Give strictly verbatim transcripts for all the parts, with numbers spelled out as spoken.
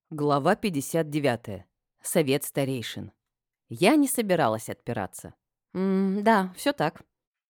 Глава пятьдесят девятая. Совет старейшин. Я не собиралась отпираться. М, да, все так.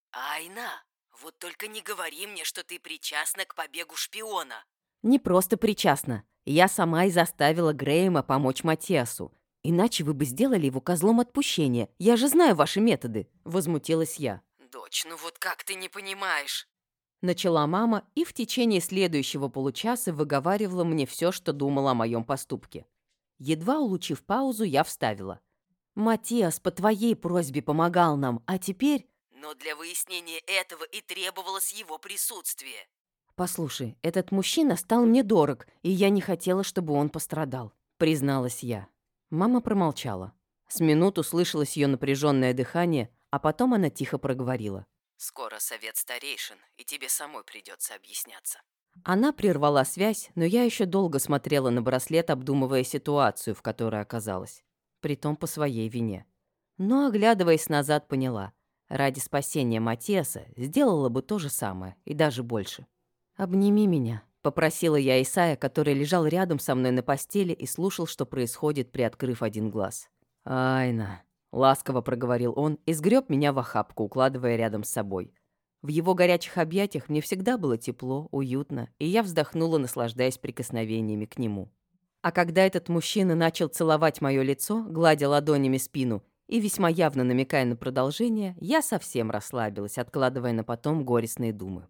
Айна, вот только не говори мне, что ты причастна к побегу шпиона. Не просто причастна. Я сама и заставила Грэема помочь Матиасу. Иначе вы бы сделали его козлом отпущения. Я же знаю ваши методы. Возмутилась я. Дочь, ну вот как ты не понимаешь? Начала мама и в течение следующего получаса выговаривала мне все, что думала о моем поступке. Едва улучив паузу, я вставила. «Матиас по твоей просьбе помогал нам, а теперь...» Но для выяснения этого и требовалось его присутствие. «Послушай, этот мужчина стал мне дорог, и я не хотела, чтобы он пострадал», — призналась я. Мама промолчала. С минуту слышалось ее напряженное дыхание, а потом она тихо проговорила. Скоро совет старейшин, и тебе самой придется объясняться. Она прервала связь, но я еще долго смотрела на браслет, обдумывая ситуацию, в которой оказалась. Притом по своей вине. Но, оглядываясь назад, поняла. Ради спасения Матиаса сделала бы то же самое, и даже больше. «Обними меня», — попросила я Исая, который лежал рядом со мной на постели и слушал, что происходит, приоткрыв один глаз. «Айна», — ласково проговорил он и сгреб меня в охапку, укладывая рядом с собой. В его горячих объятиях мне всегда было тепло, уютно, и я вздохнула, наслаждаясь прикосновениями к нему. А когда этот мужчина начал целовать мое лицо, гладя ладонями спину и весьма явно намекая на продолжение, я совсем расслабилась, откладывая на потом горестные думы.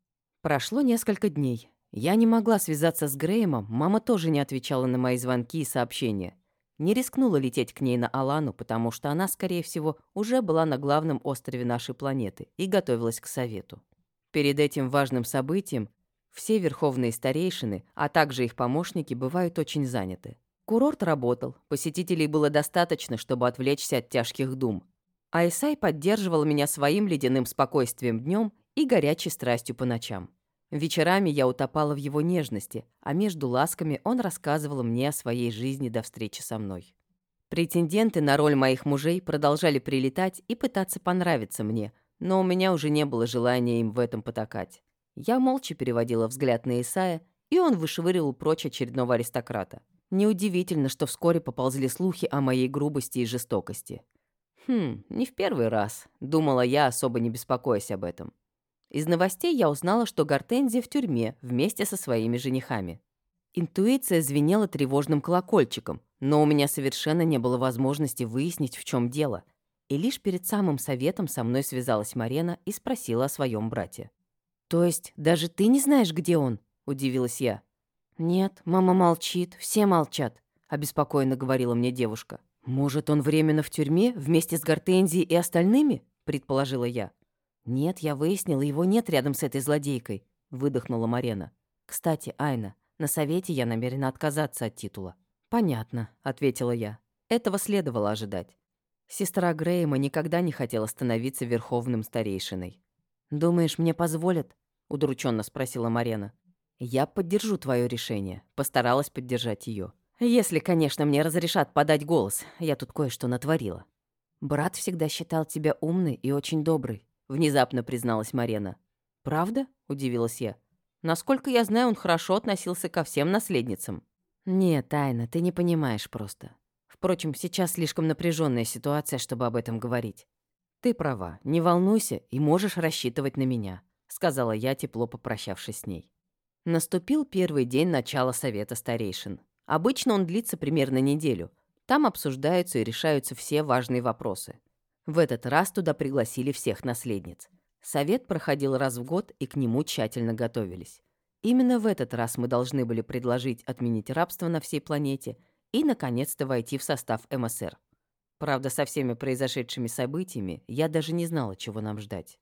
Прошло несколько дней. Я не могла связаться с Грэемом, мама тоже не отвечала на мои звонки и сообщения. Не рискнула лететь к ней на Алану, потому что она, скорее всего, уже была на главном острове нашей планеты и готовилась к совету. Перед этим важным событием все верховные старейшины, а также их помощники, бывают очень заняты. Курорт работал, посетителей было достаточно, чтобы отвлечься от тяжких дум. А Исай поддерживал меня своим ледяным спокойствием днем и горячей страстью по ночам. Вечерами я утопала в его нежности, а между ласками он рассказывал мне о своей жизни до встречи со мной. Претенденты на роль моих мужей продолжали прилетать и пытаться понравиться мне, но у меня уже не было желания им в этом потакать. Я молча переводила взгляд на Исая, и он вышвыривал прочь очередного аристократа. Неудивительно, что вскоре поползли слухи о моей грубости и жестокости. «Хм, не в первый раз», — думала я, особо не беспокоясь об этом. Из новостей я узнала, что Гортензия в тюрьме вместе со своими женихами. Интуиция звенела тревожным колокольчиком, но у меня совершенно не было возможности выяснить, в чем дело. И лишь перед самым советом со мной связалась Марена и спросила о своем брате. «То есть даже ты не знаешь, где он?» – удивилась я. «Нет, мама молчит, все молчат», – обеспокоенно говорила мне девушка. «Может, он временно в тюрьме вместе с Гортензией и остальными?» – предположила я. «Нет, я выяснила, его нет рядом с этой злодейкой», — выдохнула Марена. «Кстати, Айна, на совете я намерена отказаться от титула». «Понятно», — ответила я. Этого следовало ожидать. Сестра Грэема никогда не хотела становиться верховным старейшиной. «Думаешь, мне позволят?» — удрученно спросила Марена. «Я поддержу твое решение», — постаралась поддержать ее. «Если, конечно, мне разрешат подать голос, я тут кое-что натворила». «Брат всегда считал тебя умной и очень доброй», — внезапно призналась Марена. «Правда?» — удивилась я. «Насколько я знаю, он хорошо относился ко всем наследницам». «Нет, Тайна, ты не понимаешь просто. Впрочем, сейчас слишком напряженная ситуация, чтобы об этом говорить». «Ты права, не волнуйся и можешь рассчитывать на меня», — сказала я, тепло попрощавшись с ней. Наступил первый день начала совета старейшин. Обычно он длится примерно неделю. Там обсуждаются и решаются все важные вопросы. В этот раз туда пригласили всех наследниц. Совет проходил раз в год, и к нему тщательно готовились. Именно в этот раз мы должны были предложить отменить рабство на всей планете и, наконец-то, войти в состав эм эс эр. Правда, со всеми произошедшими событиями я даже не знала, чего нам ждать.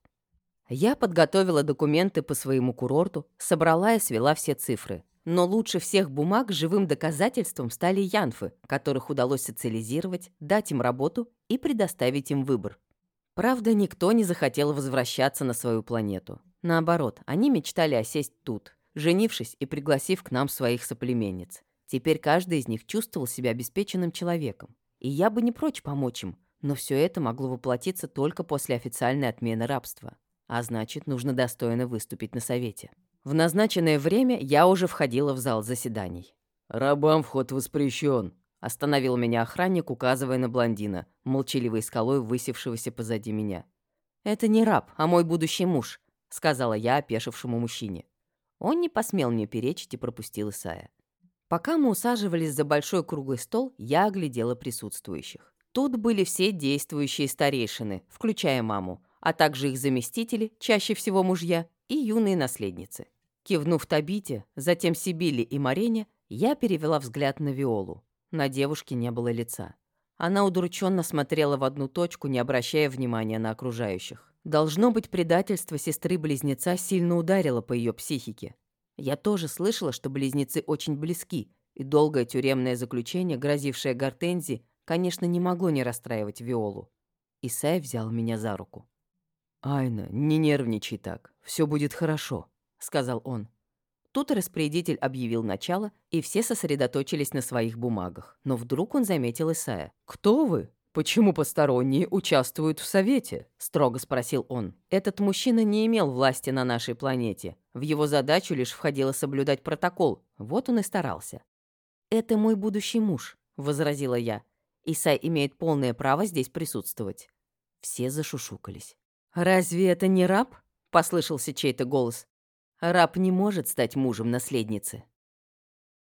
Я подготовила документы по своему курорту, собрала и свела все цифры. Но лучше всех бумаг живым доказательством стали янфы, которых удалось социализировать, дать им работу и предоставить им выбор. Правда, никто не захотел возвращаться на свою планету. Наоборот, они мечтали осесть тут, женившись и пригласив к нам своих соплеменниц. Теперь каждый из них чувствовал себя обеспеченным человеком. И я бы не прочь помочь им, но все это могло воплотиться только после официальной отмены рабства. А значит, нужно достойно выступить на совете. В назначенное время я уже входила в зал заседаний. «Рабам вход воспрещен», — остановил меня охранник, указывая на блондина, молчаливой скалой высевшегося позади меня. «Это не раб, а мой будущий муж», — сказала я опешившему мужчине. Он не посмел мне перечить и пропустил Исая. Пока мы усаживались за большой круглый стол, я оглядела присутствующих. Тут были все действующие старейшины, включая маму, а также их заместители, чаще всего мужья, и юные наследницы. Кивнув Табите, затем Сибилле и Марене, я перевела взгляд на Виолу. На девушке не было лица. Она удрученно смотрела в одну точку, не обращая внимания на окружающих. Должно быть, предательство сестры-близнеца сильно ударило по ее психике. Я тоже слышала, что близнецы очень близки, и долгое тюремное заключение, грозившее Гортензии, конечно, не могло не расстраивать Виолу. Исай взял меня за руку. «Айна, не нервничай так, все будет хорошо», — сказал он. Тут распорядитель объявил начало, и все сосредоточились на своих бумагах. Но вдруг он заметил Исая. «Кто вы? Почему посторонние участвуют в совете?» — строго спросил он. Этот мужчина не имел власти на нашей планете. В его задачу лишь входило соблюдать протокол. Вот он и старался. «Это мой будущий муж», — возразила я. «Исай имеет полное право здесь присутствовать». Все зашушукались. «Разве это не раб?» — послышался чей-то голос. «Раб не может стать мужем наследницы».